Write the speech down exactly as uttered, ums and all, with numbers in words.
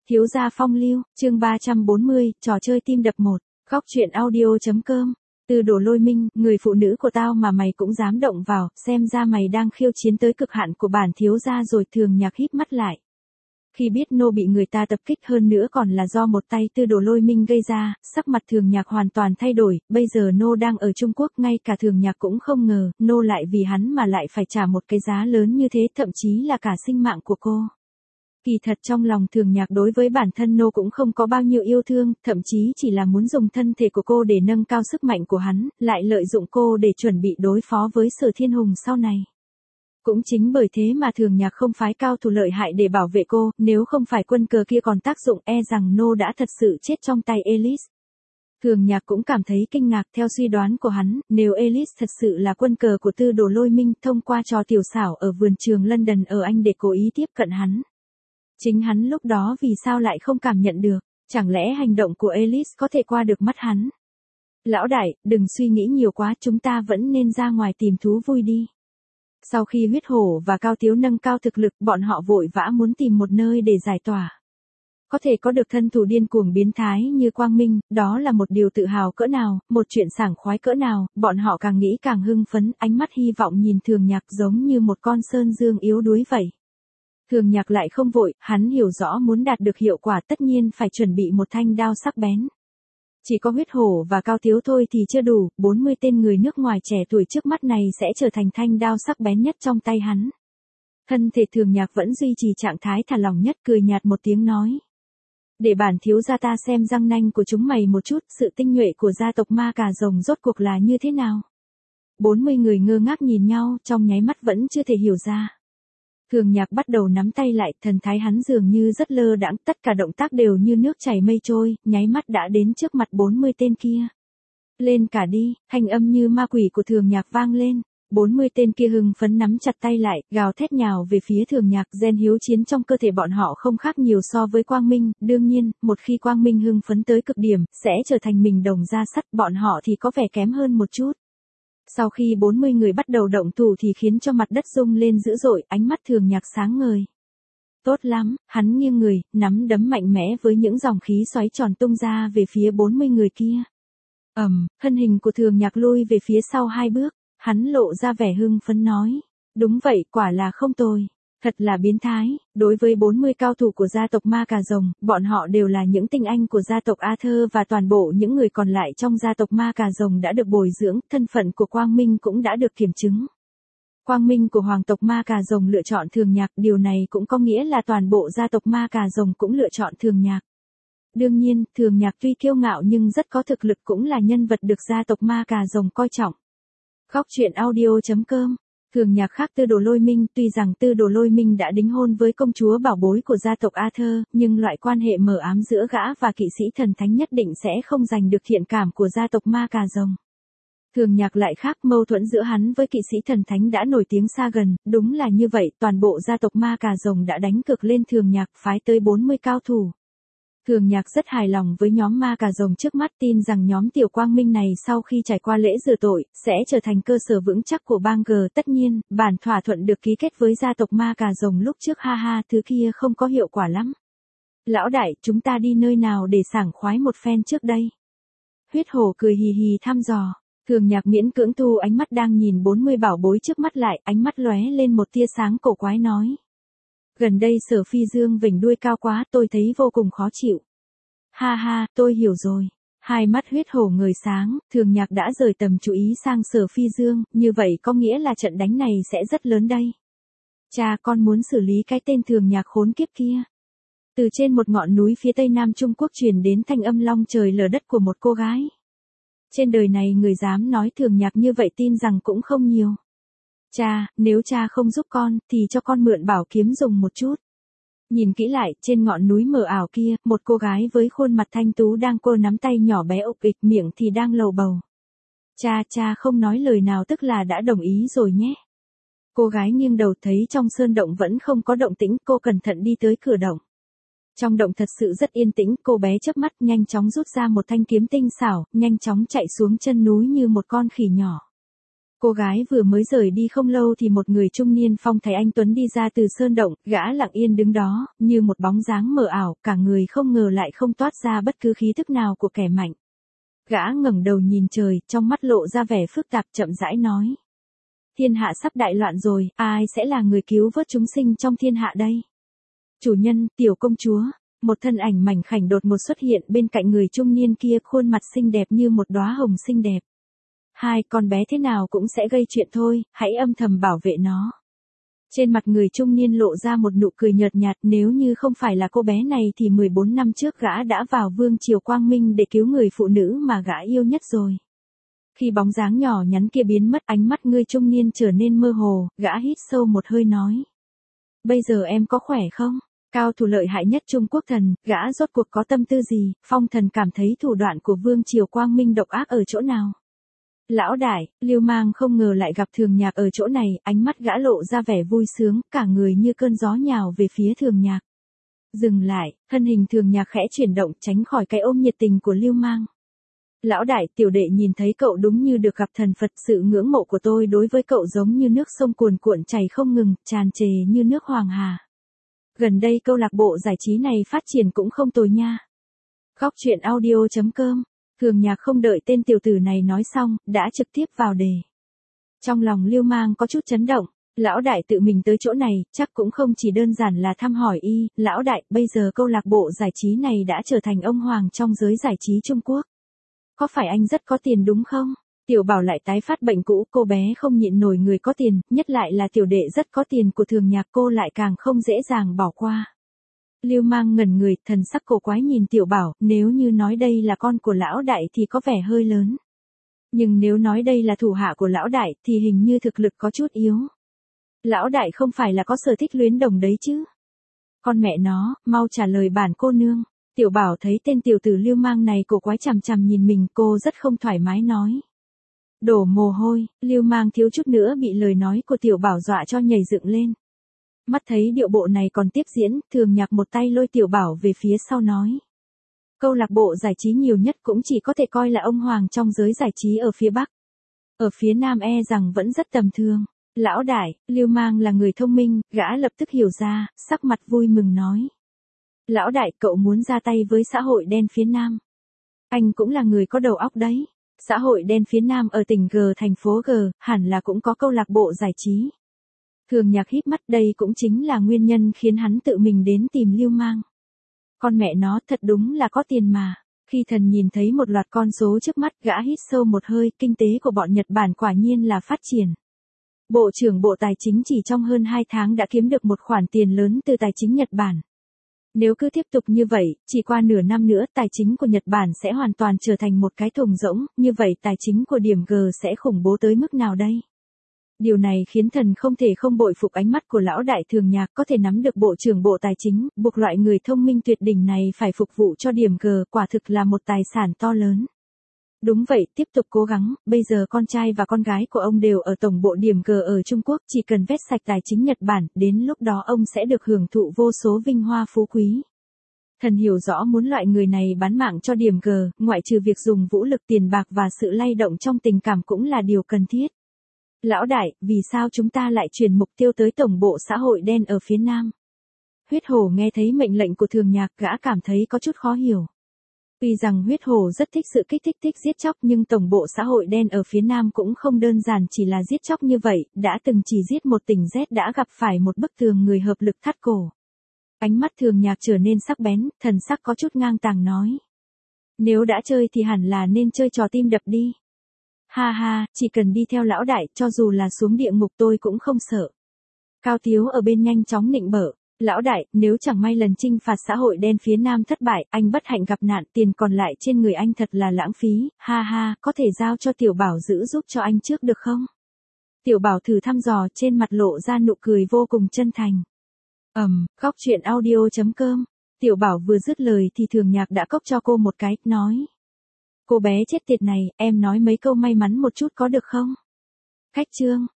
Thiếu gia phong lưu, chương ba trăm bốn mươi, trò chơi tim đập một, khóc chuyện audio.com. Tư Đồ Lôi Minh, người phụ nữ của tao mà mày cũng dám động vào, xem ra mày đang khiêu chiến tới cực hạn của bản thiếu gia rồi. Thường Nhạc híp mắt lại. Khi biết nô bị người ta tập kích, hơn nữa còn là do một tay Tư Đồ Lôi Minh gây ra, sắc mặt Thường Nhạc hoàn toàn thay đổi. Bây giờ nô đang ở Trung Quốc, ngay cả Thường Nhạc cũng không ngờ, nô lại vì hắn mà lại phải trả một cái giá lớn như thế, thậm chí là cả sinh mạng của cô. Kỳ thật trong lòng Thường Nhạc đối với bản thân nô cũng không có bao nhiêu yêu thương, thậm chí chỉ là muốn dùng thân thể của cô để nâng cao sức mạnh của hắn, lại lợi dụng cô để chuẩn bị đối phó với Sở Thiên Hùng sau này. Cũng chính bởi thế mà Thường Nhạc không phái cao thủ lợi hại để bảo vệ cô, nếu không phải quân cờ kia còn tác dụng, e rằng nô đã thật sự chết trong tay Elise. Thường Nhạc cũng cảm thấy kinh ngạc. Theo suy đoán của hắn, nếu Elise thật sự là quân cờ của Tư Đồ Lôi Minh, thông qua trò tiểu xảo ở vườn trường London ở Anh để cố ý tiếp cận hắn, chính hắn lúc đó vì sao lại không cảm nhận được, chẳng lẽ hành động của Elise có thể qua được mắt hắn? Lão đại, đừng suy nghĩ nhiều quá, chúng ta vẫn nên ra ngoài tìm thú vui đi. Sau khi Huyết Hổ và Cao Tiếu nâng cao thực lực, bọn họ vội vã muốn tìm một nơi để giải tỏa. Có thể có được thân thủ điên cuồng biến thái như Quang Minh, đó là một điều tự hào cỡ nào, một chuyện sảng khoái cỡ nào, bọn họ càng nghĩ càng hưng phấn, ánh mắt hy vọng nhìn Thường Nhạc giống như một con sơn dương yếu đuối vậy. Thường Nhạc lại không vội, hắn hiểu rõ muốn đạt được hiệu quả tất nhiên phải chuẩn bị một thanh đao sắc bén. Chỉ có Huyết Hổ và Cao Tiếu thôi thì chưa đủ, bốn mươi tên người nước ngoài trẻ tuổi trước mắt này sẽ trở thành thanh đao sắc bén nhất trong tay hắn. Thân thể Thường Nhạc vẫn duy trì trạng thái thả lỏng nhất, cười nhạt một tiếng nói. Để bản thiếu gia ta xem răng nanh của chúng mày một chút, sự tinh nhuệ của gia tộc Ma Cà Rồng rốt cuộc là như thế nào? bốn mươi người ngơ ngác nhìn nhau, trong nháy mắt vẫn chưa thể hiểu ra. Thường Nhạc bắt đầu nắm tay lại, thần thái hắn dường như rất lơ đãng, tất cả động tác đều như nước chảy mây trôi, nháy mắt đã đến trước mặt bốn mươi tên kia. Lên cả đi, thanh âm như ma quỷ của Thường Nhạc vang lên. bốn mươi tên kia hưng phấn nắm chặt tay lại, gào thét nhào về phía Thường Nhạc. Gen hiếu chiến trong cơ thể bọn họ không khác nhiều so với Quang Minh, đương nhiên, một khi Quang Minh hưng phấn tới cực điểm, sẽ trở thành mình đồng ra sắt, bọn họ thì có vẻ kém hơn một chút. Sau khi bốn mươi người bắt đầu động thủ thì khiến cho mặt đất rung lên dữ dội, ánh mắt Thường Nhạc sáng ngời. Tốt lắm, hắn nghiêng người, nắm đấm mạnh mẽ với những dòng khí xoáy tròn tung ra về phía bốn mươi người kia. Ầm, um, thân hình của Thường Nhạc lui về phía sau hai bước, hắn lộ ra vẻ hưng phấn nói. Đúng vậy, quả là không tồi. Thật là biến thái, đối với bốn mươi cao thủ của gia tộc Ma Cà Rồng, bọn họ đều là những tinh anh của gia tộc Arthur và toàn bộ những người còn lại trong gia tộc Ma Cà Rồng đã được bồi dưỡng, thân phận của Quang Minh cũng đã được kiểm chứng. Quang Minh của hoàng tộc Ma Cà Rồng lựa chọn Thường Nhạc, điều này cũng có nghĩa là toàn bộ gia tộc Ma Cà Rồng cũng lựa chọn Thường Nhạc. Đương nhiên, Thường Nhạc tuy kiêu ngạo nhưng rất có thực lực, cũng là nhân vật được gia tộc Ma Cà Rồng coi trọng. Khóc chuyện audio.com. Thường Nhạc khác Tư Đồ Lôi Minh, tuy rằng Tư Đồ Lôi Minh đã đính hôn với công chúa bảo bối của gia tộc Arthur, nhưng loại quan hệ mờ ám giữa gã và kỵ sĩ thần thánh nhất định sẽ không giành được thiện cảm của gia tộc Ma Cà Rồng. Thường Nhạc lại khác, mâu thuẫn giữa hắn với kỵ sĩ thần thánh đã nổi tiếng xa gần, đúng là như vậy, toàn bộ gia tộc Ma Cà Rồng đã đánh cược lên Thường Nhạc, phái tới bốn mươi cao thủ. Thường Nhạc rất hài lòng với nhóm Ma Cà Rồng trước mắt, tin rằng nhóm Tiểu Quang Minh này sau khi trải qua lễ rửa tội, sẽ trở thành cơ sở vững chắc của bang G. Tất nhiên, bản thỏa thuận được ký kết với gia tộc Ma Cà Rồng lúc trước ha ha, thứ kia không có hiệu quả lắm. Lão đại, chúng ta đi nơi nào để sảng khoái một phen trước đây? Huyết Hổ cười hì hì thăm dò. Thường Nhạc miễn cưỡng thu ánh mắt đang nhìn bốn mươi bảo bối trước mắt lại, ánh mắt lóe lên một tia sáng cổ quái nói. Gần đây Sở Phi Dương vểnh đuôi cao quá, tôi thấy vô cùng khó chịu. Ha ha, tôi hiểu rồi. Hai mắt Huyết Hổ ngời sáng, Thường Nhạc đã rời tầm chú ý sang Sở Phi Dương, như vậy có nghĩa là trận đánh này sẽ rất lớn đây. Cha, con muốn xử lý cái tên Thường Nhạc khốn kiếp kia. Từ trên một ngọn núi phía tây nam Trung Quốc truyền đến thanh âm long trời lở đất của một cô gái. Trên đời này người dám nói Thường Nhạc như vậy tin rằng cũng không nhiều. Cha, nếu cha không giúp con, thì cho con mượn bảo kiếm dùng một chút. Nhìn kỹ lại, trên ngọn núi mờ ảo kia, một cô gái với khuôn mặt thanh tú đang cô nắm tay nhỏ bé ục ịch, miệng thì đang lầu bầu. Cha, cha không nói lời nào tức là đã đồng ý rồi nhé. Cô gái nghiêng đầu thấy trong sơn động vẫn không có động tĩnh, cô cẩn thận đi tới cửa động. Trong động thật sự rất yên tĩnh, cô bé chớp mắt nhanh chóng rút ra một thanh kiếm tinh xảo, nhanh chóng chạy xuống chân núi như một con khỉ nhỏ. Cô gái vừa mới rời đi không lâu thì một người trung niên phong thái anh tuấn đi ra từ sơn động, gã lặng yên đứng đó, như một bóng dáng mờ ảo, cả người không ngờ lại không toát ra bất cứ khí thức nào của kẻ mạnh. Gã ngẩng đầu nhìn trời, trong mắt lộ ra vẻ phức tạp, chậm rãi nói. Thiên hạ sắp đại loạn rồi, ai sẽ là người cứu vớt chúng sinh trong thiên hạ đây? Chủ nhân, tiểu công chúa. Một thân ảnh mảnh khảnh đột ngột xuất hiện bên cạnh người trung niên kia, khuôn mặt xinh đẹp như một đóa hồng xinh đẹp. Hai con bé thế nào cũng sẽ gây chuyện thôi, hãy âm thầm bảo vệ nó. Trên mặt người trung niên lộ ra một nụ cười nhợt nhạt, nếu như không phải là cô bé này thì mười bốn năm trước gã đã vào vương triều quang minh để cứu người phụ nữ mà gã yêu nhất rồi. Khi bóng dáng nhỏ nhắn kia biến mất, ánh mắt người trung niên trở nên mơ hồ, gã hít sâu một hơi nói. Bây giờ em có khỏe không? Cao thủ lợi hại nhất Trung Quốc thần, gã rốt cuộc có tâm tư gì? Phong thần cảm thấy thủ đoạn của vương triều quang minh độc ác ở chỗ nào? Lão đại, Lưu Mang không ngờ lại gặp Thường Nhạc ở chỗ này, ánh mắt gã lộ ra vẻ vui sướng, cả người như cơn gió nhào về phía Thường Nhạc. Dừng lại, thân hình Thường Nhạc khẽ chuyển động, tránh khỏi cái ôm nhiệt tình của Lưu Mang. Lão đại, tiểu đệ nhìn thấy cậu đúng như được gặp thần Phật, sự ngưỡng mộ của tôi đối với cậu giống như nước sông cuồn cuộn chảy không ngừng, tràn trề như nước Hoàng Hà. Gần đây câu lạc bộ giải trí này phát triển cũng không tồi nha. Góc truyện audio chấm com. Thường Nhạc không đợi tên tiểu tử này nói xong, đã trực tiếp vào đề. Trong lòng Lưu Mang có chút chấn động, lão đại tự mình tới chỗ này, chắc cũng không chỉ đơn giản là thăm hỏi y, lão đại, bây giờ câu lạc bộ giải trí này đã trở thành ông hoàng trong giới giải trí Trung Quốc. Có phải anh rất có tiền đúng không? Tiểu Bảo lại tái phát bệnh cũ, cô bé không nhịn nổi người có tiền, nhất lại là tiểu đệ rất có tiền của Thường Nhạc, cô lại càng không dễ dàng bỏ qua. Lưu Mang ngẩn người, thần sắc cổ quái nhìn Tiểu Bảo, nếu như nói đây là con của lão đại thì có vẻ hơi lớn. Nhưng nếu nói đây là thủ hạ của lão đại thì hình như thực lực có chút yếu. Lão đại không phải là có sở thích luyến đồng đấy chứ? Con mẹ nó, mau trả lời bản cô nương. Tiểu Bảo thấy tên tiểu tử Lưu Mang này cổ quái chằm chằm nhìn mình, cô rất không thoải mái nói. Đổ mồ hôi, Lưu Mang thiếu chút nữa bị lời nói của Tiểu Bảo dọa cho nhảy dựng lên. Mắt thấy điệu bộ này còn tiếp diễn, Thường Nhạc một tay lôi Tiểu Bảo về phía sau nói. Câu lạc bộ giải trí nhiều nhất cũng chỉ có thể coi là ông hoàng trong giới giải trí ở phía Bắc. Ở phía Nam e rằng vẫn rất tầm thường. Lão đại, Lưu Mang là người thông minh, gã lập tức hiểu ra, sắc mặt vui mừng nói. Lão đại, cậu muốn ra tay với xã hội đen phía Nam. Anh cũng là người có đầu óc đấy. Xã hội đen phía Nam ở tỉnh G, thành phố G, hẳn là cũng có câu lạc bộ giải trí. Thường Nhạc híp mắt, đây cũng chính là nguyên nhân khiến hắn tự mình đến tìm Lưu Mang. Con mẹ nó, thật đúng là có tiền mà. Khi thần nhìn thấy một loạt con số trước mắt, gã hít sâu một hơi, kinh tế của bọn Nhật Bản quả nhiên là phát triển. Bộ trưởng Bộ Tài chính chỉ trong hơn hai tháng đã kiếm được một khoản tiền lớn từ tài chính Nhật Bản. Nếu cứ tiếp tục như vậy, chỉ qua nửa năm nữa tài chính của Nhật Bản sẽ hoàn toàn trở thành một cái thùng rỗng, như vậy tài chính của điểm G sẽ khủng bố tới mức nào đây? Điều này khiến thần không thể không bội phục ánh mắt của lão đại Thường Nhạc, có thể nắm được Bộ trưởng Bộ Tài chính, buộc loại người thông minh tuyệt đỉnh này phải phục vụ cho điểm G, quả thực là một tài sản to lớn. Đúng vậy, tiếp tục cố gắng, bây giờ con trai và con gái của ông đều ở tổng bộ điểm G ở Trung Quốc, chỉ cần vét sạch tài chính Nhật Bản, đến lúc đó ông sẽ được hưởng thụ vô số vinh hoa phú quý. Thần hiểu rõ muốn loại người này bán mạng cho điểm G, ngoại trừ việc dùng vũ lực, tiền bạc và sự lay động trong tình cảm cũng là điều cần thiết. Lão đại, vì sao chúng ta lại chuyển mục tiêu tới tổng bộ xã hội đen ở phía Nam? Huyết Hổ nghe thấy mệnh lệnh của Thường Nhạc, gã cảm thấy có chút khó hiểu. Tuy rằng Huyết Hổ rất thích sự kích thích thích giết chóc, nhưng tổng bộ xã hội đen ở phía Nam cũng không đơn giản chỉ là giết chóc như vậy, đã từng chỉ giết một tỉnh Z đã gặp phải một bức tường người hợp lực thắt cổ. Ánh mắt Thường Nhạc trở nên sắc bén, thần sắc có chút ngang tàng nói. Nếu đã chơi thì hẳn là nên chơi trò tim đập đi. Ha ha, chỉ cần đi theo lão đại, cho dù là xuống địa ngục tôi cũng không sợ. Cao Tiếu ở bên nhanh chóng nịnh bợ. Lão đại, nếu chẳng may lần chinh phạt xã hội đen phía Nam thất bại, anh bất hạnh gặp nạn, tiền còn lại trên người anh thật là lãng phí, ha ha, có thể giao cho Tiểu Bảo giữ giúp cho anh trước được không? Tiểu Bảo thử thăm dò, trên mặt lộ ra nụ cười vô cùng chân thành. Ầm, um, góc truyện audio chấm com. Tiểu Bảo vừa dứt lời thì Thường Nhạc đã cốc cho cô một cái, nói. Cô bé chết tiệt này, em nói mấy câu may mắn một chút có được không? Khách trương,